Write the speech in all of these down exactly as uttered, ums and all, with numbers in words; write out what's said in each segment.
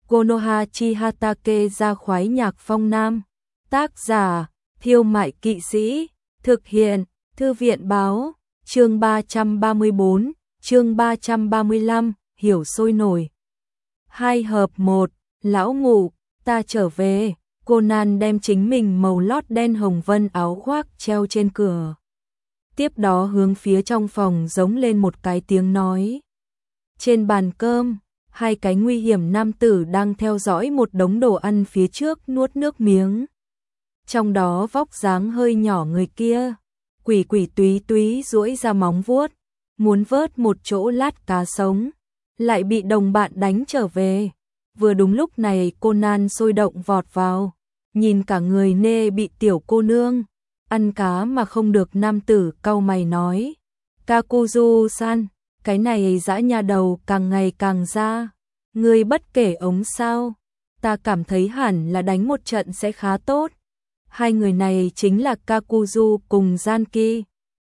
Konoha Chihatake ra khoái nhạc phong nam. Tác giả, Thiêu Mại Kỵ Sĩ. Thực hiện, Thư viện báo. Chương ba trăm ba mươi bốn, chương ba trăm ba mươi lăm, hiểu sôi nổi. Hai hợp một, lão ngủ, ta trở về. Conan đem chính mình màu lót đen hồng vân áo khoác treo trên cửa. Tiếp đó hướng phía trong phòng giống lên một cái tiếng nói. Trên bàn cơm, hai cái nguy hiểm nam tử đang theo dõi một đống đồ ăn phía trước nuốt nước miếng. Trong đó vóc dáng hơi nhỏ người kia, quỷ quỷ túy túy duỗi ra móng vuốt, muốn vớt một chỗ lát cá sống, lại bị đồng bạn đánh trở về. Vừa đúng lúc này Conan sôi động vọt vào, nhìn cả người nê bị tiểu cô nương ăn cá mà không được, nam tử cau mày nói. Kakuzu-san, cái này dã nha đầu càng ngày càng ra, ngươi bất kể ống sao, ta cảm thấy hẳn là đánh một trận sẽ khá tốt. Hai người này chính là Kakuzu cùng Zanki.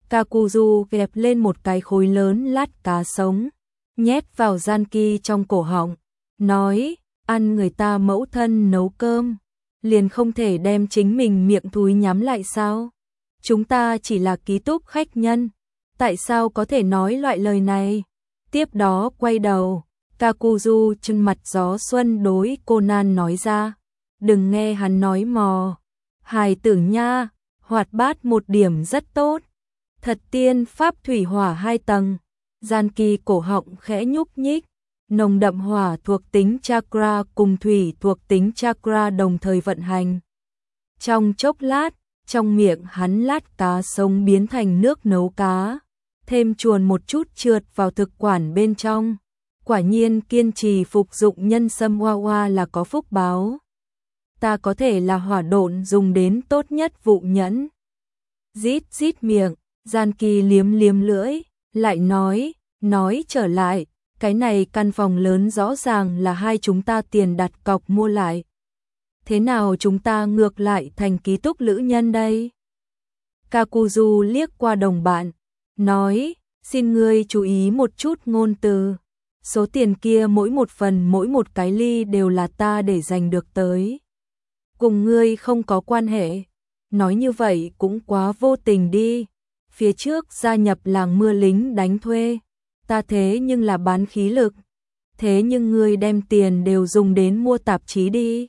Kakuzu gẹp lên một cái khối lớn lát cá sống, nhét vào Zanki trong cổ họng, nói, ăn người ta mẫu thân nấu cơm, liền không thể đem chính mình miệng thúi nhắm lại sao? Chúng ta chỉ là ký túc khách nhân, tại sao có thể nói loại lời này? Tiếp đó quay đầu, Kakuzu trừng mặt gió xuân đối Conan nói ra, đừng nghe hắn nói mò, hài tử nha, hoạt bát một điểm rất tốt, thật tiên pháp thủy hỏa hai tầng. Zanki cổ họng khẽ nhúc nhích, nồng đậm hỏa thuộc tính chakra cùng thủy thuộc tính chakra đồng thời vận hành. Trong chốc lát, trong miệng hắn lát cá sống biến thành nước nấu cá, thêm chuồn một chút trượt vào thực quản bên trong. Quả nhiên kiên trì phục dụng nhân sâm hoa hoa là có phúc báo. Ta có thể là hỏa độn dùng đến tốt nhất vụ nhẫn. Rít rít miệng, Zanki liếm liếm lưỡi, lại nói, nói trở lại, cái này căn phòng lớn rõ ràng là hai chúng ta tiền đặt cọc mua lại. Thế nào chúng ta ngược lại thành ký túc lữ nhân đây? Kakuzu liếc qua đồng bạn, nói, xin ngươi chú ý một chút ngôn từ. Số tiền kia mỗi một phần mỗi một cái ly đều là ta để giành được tới. Cùng ngươi không có quan hệ. Nói như vậy cũng quá vô tình đi. Phía trước gia nhập làng mưa lính đánh thuê, ta thế nhưng là bán khí lực. Thế nhưng ngươi đem tiền đều dùng đến mua tạp chí đi.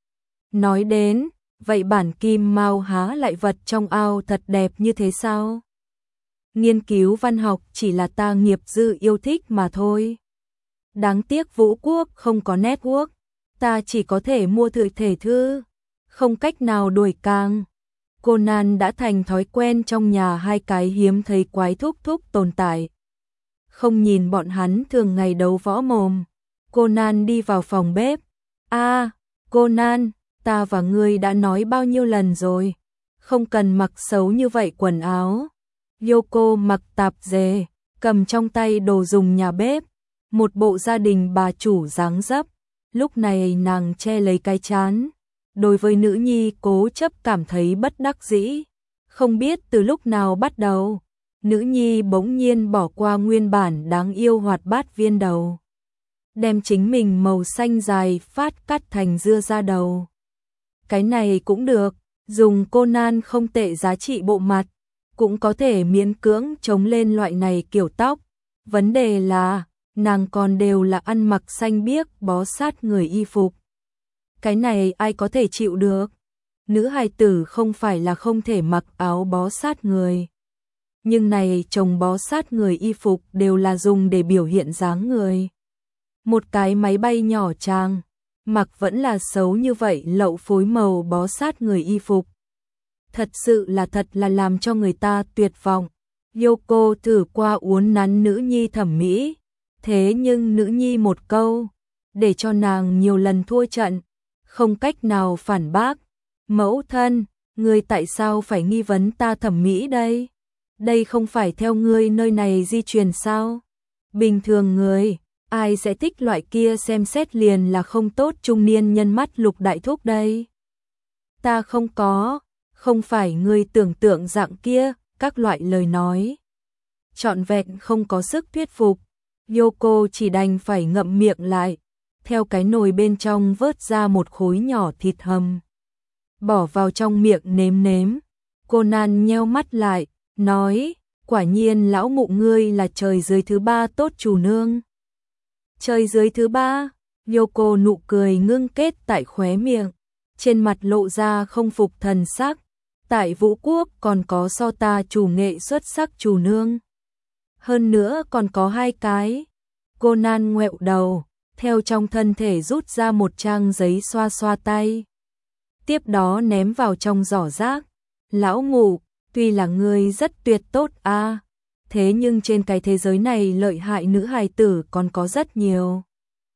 Nói đến, vậy bản kim mao há lại vật trong ao thật đẹp như thế sao? Nghiên cứu văn học chỉ là ta nghiệp dư yêu thích mà thôi. Đáng tiếc Vũ Quốc không có network, ta chỉ có thể mua thử thể thư, không cách nào đuổi càng. Conan đã thành thói quen trong nhà hai cái hiếm thấy quái thúc thúc tồn tại. Không nhìn bọn hắn thường ngày đấu võ mồm, Conan đi vào phòng bếp. A, à, Conan, ta và ngươi đã nói bao nhiêu lần rồi, không cần mặc xấu như vậy quần áo. Yoko mặc tạp dề, cầm trong tay đồ dùng nhà bếp, một bộ gia đình bà chủ dáng dấp. Lúc này nàng che lấy cái trán, đối với nữ nhi cố chấp cảm thấy bất đắc dĩ. Không biết từ lúc nào bắt đầu, nữ nhi bỗng nhiên bỏ qua nguyên bản đáng yêu hoạt bát viên đầu, đem chính mình màu xanh dài phát cắt thành dưa da đầu. Cái này cũng được, dùng Conan không tệ giá trị bộ mặt, cũng có thể miễn cưỡng chống lên loại này kiểu tóc. Vấn đề là, nàng còn đều là ăn mặc xanh biếc bó sát người y phục. Cái này ai có thể chịu được? Nữ hài tử không phải là không thể mặc áo bó sát người. Nhưng này chồng bó sát người y phục đều là dùng để biểu hiện dáng người. Một cái máy bay nhỏ trang, mặc vẫn là xấu như vậy lậu phối màu bó sát người y phục. Thật sự là thật là làm cho người ta tuyệt vọng. Yoko thử qua uốn nắn nữ nhi thẩm mỹ, thế nhưng nữ nhi một câu, để cho nàng nhiều lần thua trận, không cách nào phản bác. Mẫu thân, ngươi tại sao phải nghi vấn ta thẩm mỹ đây? Đây không phải theo ngươi nơi này di truyền sao? Bình thường người, ai sẽ thích loại kia xem xét liền là không tốt trung niên nhân mắt Lục đại thúc đây? Ta không có, không phải ngươi tưởng tượng dạng kia, các loại lời nói trọn vẹn không có sức thuyết phục. Yoko chỉ đành phải ngậm miệng lại. theo cái nồi bên trong vớt ra một khối nhỏ thịt hầm. Bỏ vào trong miệng nếm nếm. Conan nheo mắt lại, nói, quả nhiên lão mụ ngươi là trời dưới thứ ba tốt chủ nương. Trời dưới thứ ba, Yoko nụ cười ngưng kết tại khóe miệng, trên mặt lộ ra không phục thần sắc. Tại Vũ Quốc còn có so ta chủ nghệ xuất sắc chủ nương. Hơn nữa còn có hai cái. Conan ngoẹo đầu, theo trong thân thể rút ra một trang giấy xoa xoa tay. Tiếp đó ném vào trong giỏ rác. Lão mụ, tuy là ngươi rất tuyệt tốt a, thế nhưng trên cái thế giới này lợi hại nữ hài tử còn có rất nhiều.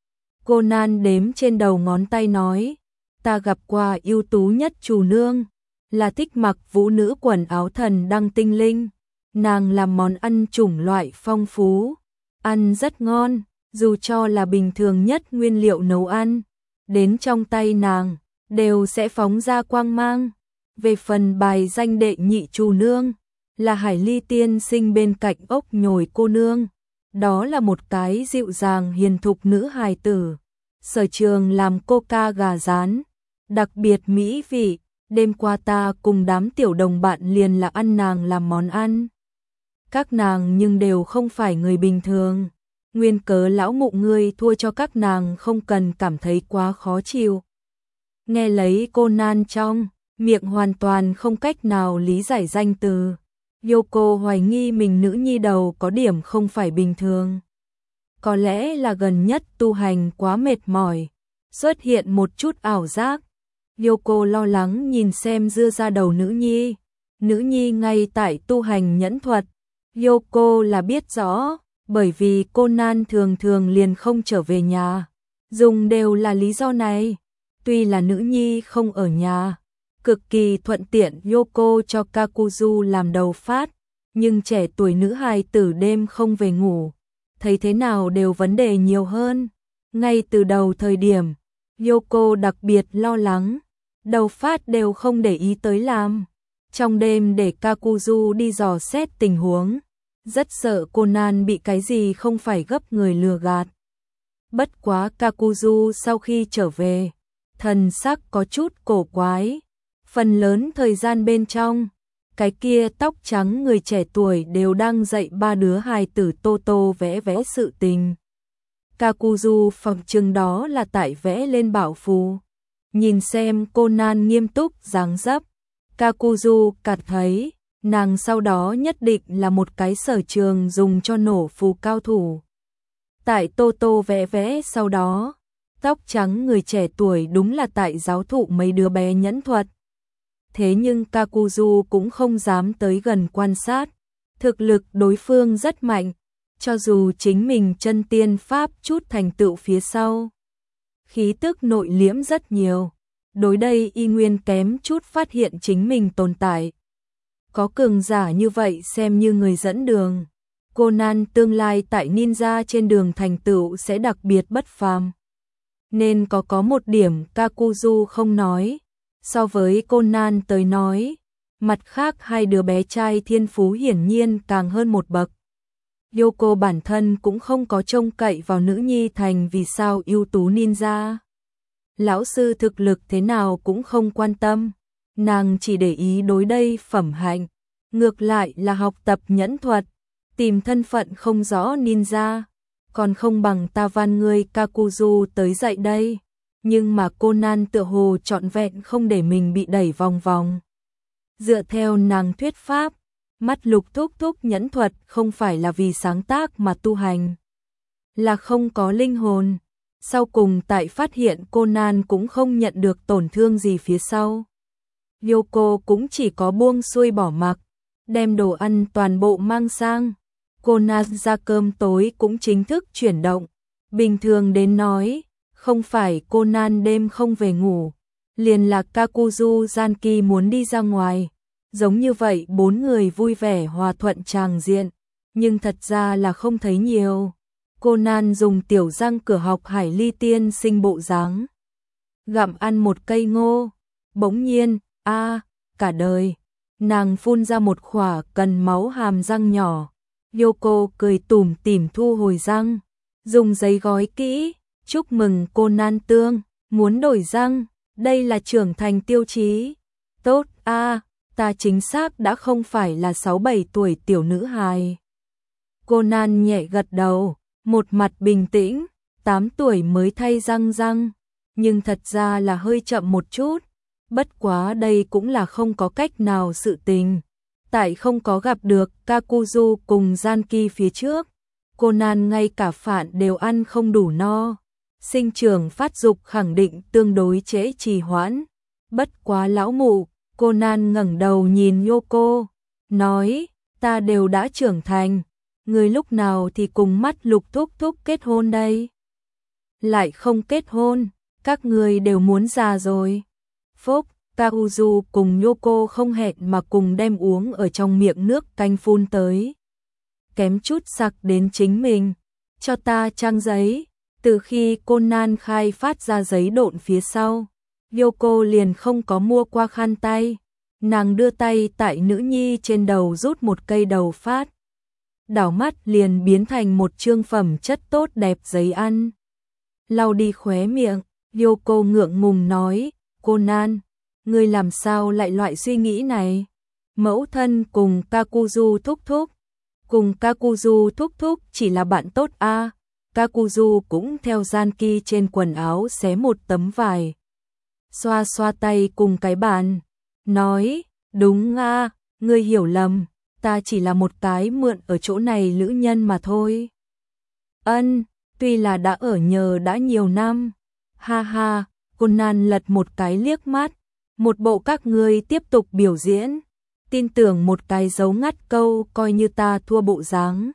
Conan đếm trên đầu ngón tay nói, ta gặp qua ưu tú nhất chủ nương, là thích mặc vũ nữ quần áo thần đăng tinh linh. Nàng làm món ăn chủng loại phong phú, ăn rất ngon, dù cho là bình thường nhất nguyên liệu nấu ăn, đến trong tay nàng, đều sẽ phóng ra quang mang. Về phần bài danh đệ nhị chủ nương, là Hải Ly tiên sinh bên cạnh ốc nhồi cô nương, đó là một cái dịu dàng hiền thục nữ hài tử, sở trường làm coca gà rán, đặc biệt mỹ vị. Đêm qua ta cùng đám tiểu đồng bạn liền là ăn nàng làm món ăn. Các nàng nhưng đều không phải người bình thường. Nguyên cớ lão mụ ngươi thua cho các nàng không cần cảm thấy quá khó chịu. Nghe lấy Conan trong miệng hoàn toàn không cách nào lý giải danh từ. Yoko hoài nghi mình nữ nhi đầu có điểm không phải bình thường. Có lẽ là gần nhất tu hành quá mệt mỏi, xuất hiện một chút ảo giác. Yoko lo lắng nhìn xem dưa ra đầu nữ nhi. Nữ nhi ngay tại tu hành nhẫn thuật. Yoko là biết rõ, bởi vì Conan thường thường liền không trở về nhà. Dùng đều là lý do này. Tuy là nữ nhi không ở nhà, cực kỳ thuận tiện Yoko cho Kakuzu làm đầu phát, nhưng trẻ tuổi nữ hài tử đêm không về ngủ, thấy thế nào đều vấn đề nhiều hơn. Ngay từ đầu thời điểm, Yoko đặc biệt lo lắng, đầu phát đều không để ý tới làm. Trong đêm để Kakuzu đi dò xét tình huống, rất sợ Conan bị cái gì không phải gấp người lừa gạt. Bất quá Kakuzu sau khi trở về, thần sắc có chút cổ quái. Phần lớn thời gian bên trong, cái kia tóc trắng người trẻ tuổi đều đang dạy ba đứa hài tử tô tô vẽ vẽ sự tình. Kakuzu phòng chừng đó là tại vẽ lên bảo phù. Nhìn xem Conan nghiêm túc dáng dấp, Kakuzu cảm thấy nàng sau đó nhất định là một cái sở trường dùng cho nổ phù cao thủ. Tại tô tô vẽ vẽ sau đó, tóc trắng người trẻ tuổi đúng là tại giáo thụ mấy đứa bé nhẫn thuật. Thế nhưng Kakuzu cũng không dám tới gần quan sát, thực lực đối phương rất mạnh, cho dù chính mình chân tiên pháp chút thành tựu phía sau. Khí tức nội liễm rất nhiều, đối đây y nguyên kém chút phát hiện chính mình tồn tại. Có cường giả như vậy xem như người dẫn đường, Conan tương lai tại ninja trên đường thành tựu sẽ đặc biệt bất phàm. Nên có có một điểm Kakuzu không nói, so với Conan tới nói, mặt khác hai đứa bé trai thiên phú hiển nhiên càng hơn một bậc. Yoko bản thân cũng không có trông cậy vào nữ nhi thành vì sao ưu tú ninja. Lão sư thực lực thế nào cũng không quan tâm, nàng chỉ để ý đối đây phẩm hạnh, ngược lại là học tập nhẫn thuật, tìm thân phận không rõ ninja, còn không bằng ta van ngươi Kakuzu tới dạy đây. Nhưng mà Conan tựa hồ trọn vẹn không để mình bị đẩy vòng vòng. Dựa theo nàng thuyết pháp, mắt lục thúc thúc nhẫn thuật không phải là vì sáng tác mà tu hành, là không có linh hồn. Sau cùng tại phát hiện Conan cũng không nhận được tổn thương gì phía sau, Yoko cũng chỉ có buông xuôi bỏ mặc, đem đồ ăn toàn bộ mang sang. Conan ra cơm tối cũng chính thức chuyển động. Bình thường đến nói, không phải Conan đêm không về ngủ, liền là Kakuzu Zanki muốn đi ra ngoài. Giống như vậy bốn người vui vẻ hòa thuận tràng diện, nhưng thật ra là không thấy nhiều. Conan dùng tiểu răng cửa học Hải Ly tiên sinh bộ dáng, gặm ăn một cây ngô, bỗng nhiên, a, cả đời, nàng phun ra một khỏa cần máu hàm răng nhỏ. Yoko cười tủm tỉm thu hồi răng, dùng giấy gói kỹ, Chúc mừng Conan Tương, muốn đổi răng, đây là trưởng thành tiêu chí. Tốt a, ta chính xác đã không phải là sáu bảy tuổi tiểu nữ hài. Conan nhẹ gật đầu, một mặt bình tĩnh, tám tuổi mới thay răng răng, nhưng thật ra là hơi chậm một chút, bất quá đây cũng là không có cách nào sự tình. Tại không có gặp được Kakuzu cùng Janki phía trước, Conan ngay cả phạn đều ăn không đủ no, sinh trưởng phát dục khẳng định tương đối trễ trì hoãn. Bất quá lão mụ, Conan ngẩng đầu nhìn Yoko, nói, ta đều đã trưởng thành, người lúc nào thì cùng mắt Lục thúc thúc kết hôn đây? Lại không kết hôn, các người đều muốn già rồi. Phúc, Kakuzu cùng Yoko không hẹn mà cùng đem uống ở trong miệng nước canh phun tới. Kém chút sặc đến chính mình, cho ta trang giấy. Từ khi Conan khai phát ra giấy độn phía sau, Yoko liền không có mua qua khăn tay. Nàng đưa tay tại nữ nhi trên đầu rút một cây đầu phát. Đảo mắt liền biến thành một chương phẩm chất tốt đẹp giấy ăn. Lau đi khóe miệng, Yoko ngượng ngùng nói, Conan, ngươi làm sao lại loại suy nghĩ này? Mẫu thân cùng Kakuzu thúc thúc. Cùng Kakuzu thúc thúc chỉ là bạn tốt a. À. Kakuzu cũng theo Janki trên quần áo xé một tấm vải. Xoa xoa tay cùng cái bàn. Nói, đúng a, à, ngươi hiểu lầm, ta chỉ là một cái mượn ở chỗ này lữ nhân mà thôi. Ân, tuy là đã ở nhờ đã nhiều năm. Ha ha, Conan lật một cái liếc mắt. Một bộ các ngươi tiếp tục biểu diễn. Tin tưởng một cái dấu ngắt câu coi như ta thua bộ dáng.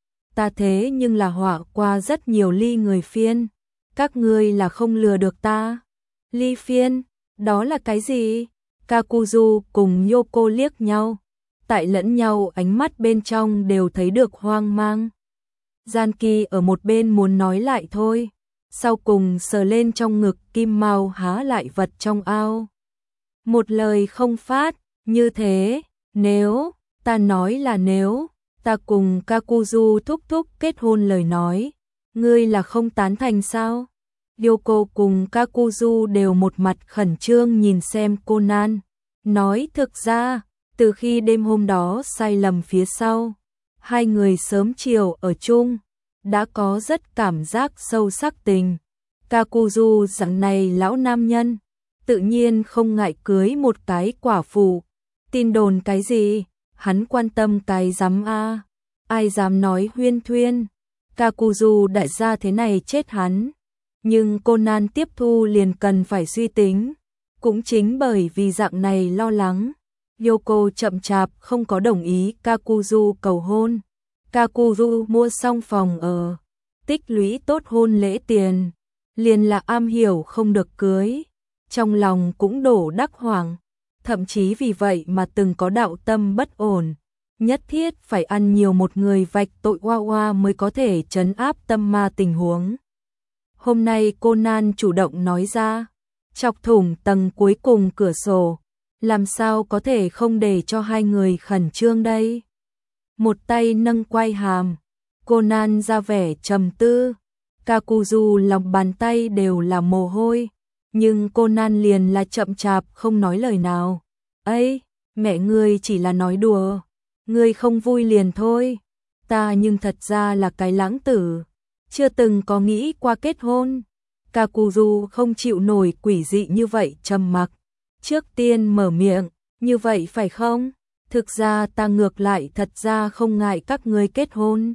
Ta thế nhưng là họa qua rất nhiều ly người phiên. Các ngươi là không lừa được ta. Ly phiên, đó là cái gì? Kakuzu cùng Yoko liếc nhau. Tại lẫn nhau ánh mắt bên trong đều thấy được hoang mang. Janki ở một bên muốn nói lại thôi. Sau cùng sờ lên trong ngực Kim Mao há lại vật trong ao. Một lời không phát, như thế, nếu, ta nói là nếu, ta cùng Kakuzu thúc thúc kết hôn lời nói, ngươi là không tán thành sao? Yoko cùng Kakuzu đều một mặt khẩn trương nhìn xem Conan, nói thực ra, từ khi đêm hôm đó sai lầm phía sau, hai người sớm chiều ở chung, đã có rất cảm giác sâu sắc tình. Kakuzu rằng này lão nam nhân, tự nhiên không ngại cưới một cái quả phụ. Tin đồn cái gì, hắn quan tâm cái dám a, ai dám nói huyên thuyên. Kakuzu đại gia thế này chết hắn. Nhưng Conan tiếp thu liền cần phải suy tính. Cũng chính bởi vì dạng này lo lắng, Yoko chậm chạp không có đồng ý Kakuzu cầu hôn. Kakuzu mua xong phòng ở, tích lũy tốt hôn lễ tiền, liền là am hiểu không được cưới. Trong lòng cũng đổ đắc hoảng, thậm chí vì vậy mà từng có đạo tâm bất ổn. Nhất thiết phải ăn nhiều một người vạch tội oa oa mới có thể trấn áp tâm ma tình huống. Hôm nay Conan chủ động nói ra, chọc thủng tầng cuối cùng cửa sổ, làm sao có thể không để cho hai người khẩn trương đây. Một tay nâng quai hàm, Conan ra vẻ trầm tư, Kakuzu lòng bàn tay đều là mồ hôi, nhưng Conan liền là chậm chạp không nói lời nào. Ấy, mẹ ngươi chỉ là nói đùa, ngươi không vui liền thôi, ta nhưng thật ra là cái lãng tử, chưa từng có nghĩ qua kết hôn. Kakuzu không chịu nổi quỷ dị như vậy trầm mặc, trước tiên mở miệng, như vậy phải không? Thực ra ta ngược lại thật ra không ngại các ngươi kết hôn.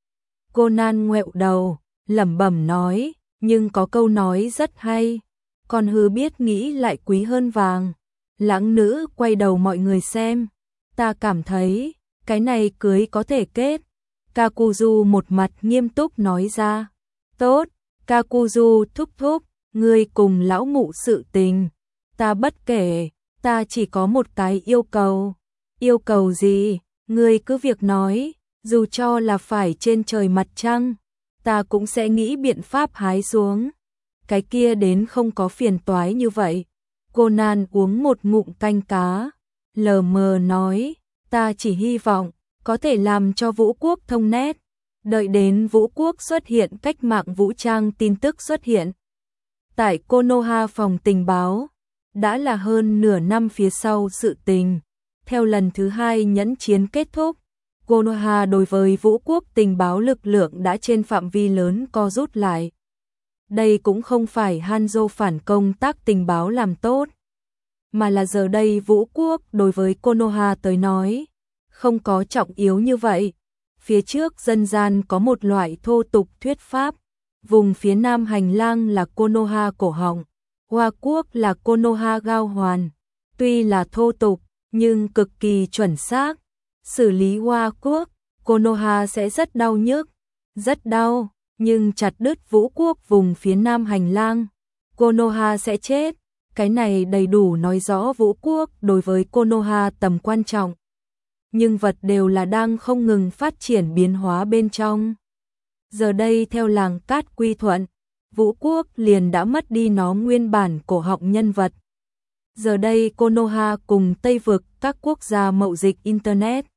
Conan ngoẹo đầu, lẩm bẩm nói, nhưng có câu nói rất hay, con hư biết nghĩ lại quý hơn vàng. Lãng nữ quay đầu mọi người xem, ta cảm thấy, cái này cưới có thể kết. Kakuzu một mặt nghiêm túc nói ra, tốt, Kakuzu thúc thúc, ngươi cùng lão mụ sự tình, ta bất kể, ta chỉ có một cái yêu cầu. Yêu cầu gì, ngươi cứ việc nói, dù cho là phải trên trời mặt trăng, ta cũng sẽ nghĩ biện pháp hái xuống. Cái kia đến không có phiền toái như vậy. Conan uống một ngụm canh cá, lờ mờ nói, ta chỉ hy vọng có thể làm cho Vũ Quốc thông nét, Đợi đến Vũ Quốc xuất hiện, cách mạng vũ trang tin tức xuất hiện. Tại Konoha phòng tình báo, đã là hơn nửa năm phía sau sự tình. Theo lần thứ hai nhẫn chiến kết thúc, Konoha đối với Vũ Quốc tình báo lực lượng đã trên phạm vi lớn co rút lại. Đây cũng không phải Hanzo phản công tác tình báo làm tốt, mà là giờ đây Vũ Quốc đối với Konoha tới nói, không có trọng yếu như vậy. Phía trước dân gian có một loại thô tục thuyết pháp, vùng phía nam hành lang là Konoha cổ họng, Hoa Quốc là Konoha gao hoàn. Tuy là thô tục, nhưng cực kỳ chuẩn xác. Xử lý Hoa Quốc, Konoha sẽ rất đau nhức, rất đau, nhưng chặt đứt Vũ Quốc vùng phía nam hành lang, Konoha sẽ chết. Cái này đầy đủ nói rõ Vũ Quốc đối với Konoha tầm quan trọng. Nhưng vật đều là đang không ngừng phát triển biến hóa bên trong. Giờ đây theo làng cát quy thuận, Vũ Quốc liền đã mất đi nó nguyên bản cổ họng nhân vật. Giờ đây Konoha cùng Tây Vực các quốc gia mậu dịch Internet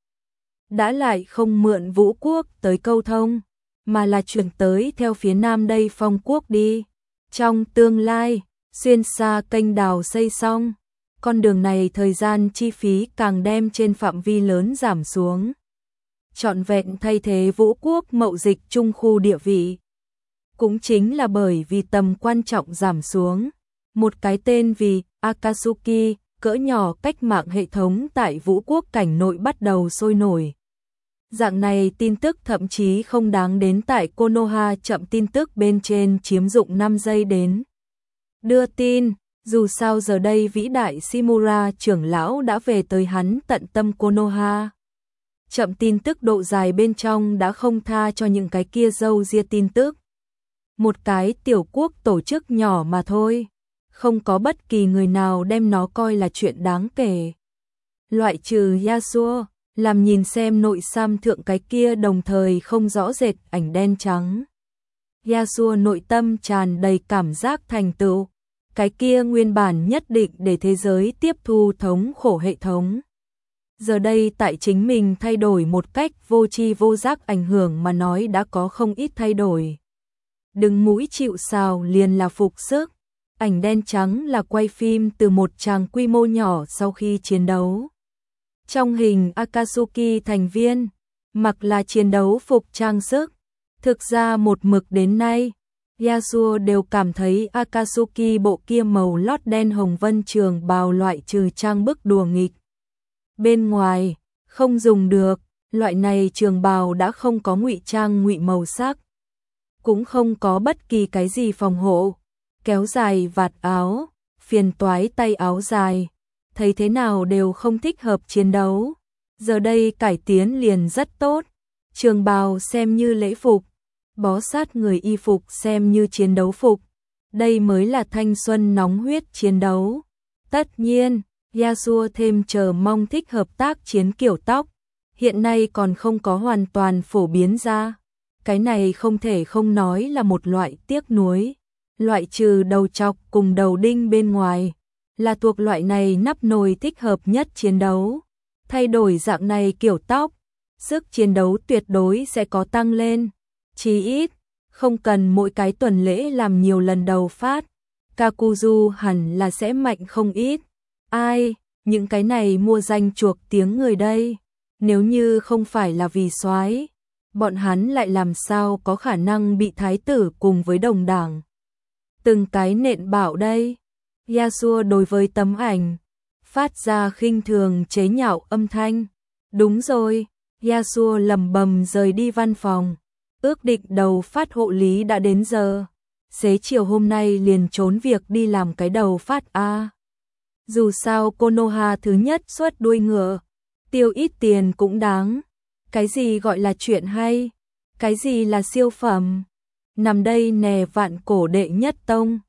đã lại không mượn Vũ Quốc tới câu thông, mà là chuyển tới theo phía nam đây Phong Quốc đi. Trong tương lai, xuyên xa kênh đào xây xong, con đường này thời gian chi phí càng đem trên phạm vi lớn giảm xuống. Trọn vẹn thay thế Vũ Quốc mậu dịch trung khu địa vị. Cũng chính là bởi vì tầm quan trọng giảm xuống, một cái tên vì Akatsuki, cỡ nhỏ cách mạng hệ thống tại Vũ Quốc cảnh nội bắt đầu sôi nổi. Dạng này tin tức thậm chí không đáng đến tại Konoha chậm tin tức bên trên chiếm dụng năm giây đến đưa tin. Dù sao giờ đây vĩ đại Shimura trưởng lão đã về tới hắn tận tâm Konoha. Chậm tin tức độ dài bên trong đã không tha cho những cái kia dâu ria tin tức. Một cái tiểu quốc tổ chức nhỏ mà thôi, không có bất kỳ người nào đem nó coi là chuyện đáng kể. Loại trừ Yasuo, làm nhìn xem nội sam thượng cái kia đồng thời không rõ rệt ảnh đen trắng. Yasuo nội tâm tràn đầy cảm giác thành tựu. Cái kia nguyên bản nhất định để thế giới tiếp thu thống khổ hệ thống. Giờ đây tại chính mình thay đổi một cách vô tri vô giác ảnh hưởng mà nói đã có không ít thay đổi. Đừng mũi chịu sào liền là phục sức. Ảnh đen trắng là quay phim từ một tràng quy mô nhỏ sau khi chiến đấu. Trong hình Akatsuki thành viên, mặc là chiến đấu phục trang sức. Thực ra một mực đến nay, Yasuo đều cảm thấy Akatsuki bộ kia màu lót đen hồng vân trường bào loại trừ trang bức đùa nghịch. Bên ngoài, không dùng được, loại này trường bào đã không có ngụy trang ngụy màu sắc. Cũng không có bất kỳ cái gì phòng hộ, kéo dài vạt áo, phiền toái tay áo dài. Thấy thế nào đều không thích hợp chiến đấu. Giờ đây cải tiến liền rất tốt, trường bào xem như lễ phục. Bó sát người y phục xem như chiến đấu phục. Đây mới là thanh xuân nóng huyết chiến đấu. Tất nhiên, Yasuo thêm chờ mong thích hợp tác chiến kiểu tóc. Hiện nay còn không có hoàn toàn phổ biến ra. Cái này không thể không nói là một loại tiếc nuối. Loại trừ đầu chọc cùng đầu đinh bên ngoài, là thuộc loại này nắp nồi thích hợp nhất chiến đấu. Thay đổi dạng này kiểu tóc, sức chiến đấu tuyệt đối sẽ có tăng lên. Chí ít, không cần mỗi cái tuần lễ làm nhiều lần đầu phát, Kakuzu hẳn là sẽ mạnh không ít. Ai, những cái này mua danh chuộc tiếng người đây, nếu như không phải là vì soái, bọn hắn lại làm sao có khả năng bị thái tử cùng với đồng đảng từng cái nện bảo đây. Yasuo đối với tấm ảnh phát ra khinh thường chế nhạo âm thanh. Đúng rồi, Yasuo lầm bầm rời đi văn phòng. Ước định đầu phát hộ lý đã đến giờ. Xế chiều hôm nay liền trốn việc đi làm cái đầu phát A. Dù sao Konoha thứ nhất xuất đuôi ngựa, tiêu ít tiền cũng đáng. Cái gì gọi là chuyện hay? Cái gì là siêu phẩm? Nằm đây nè vạn cổ đệ nhất tông.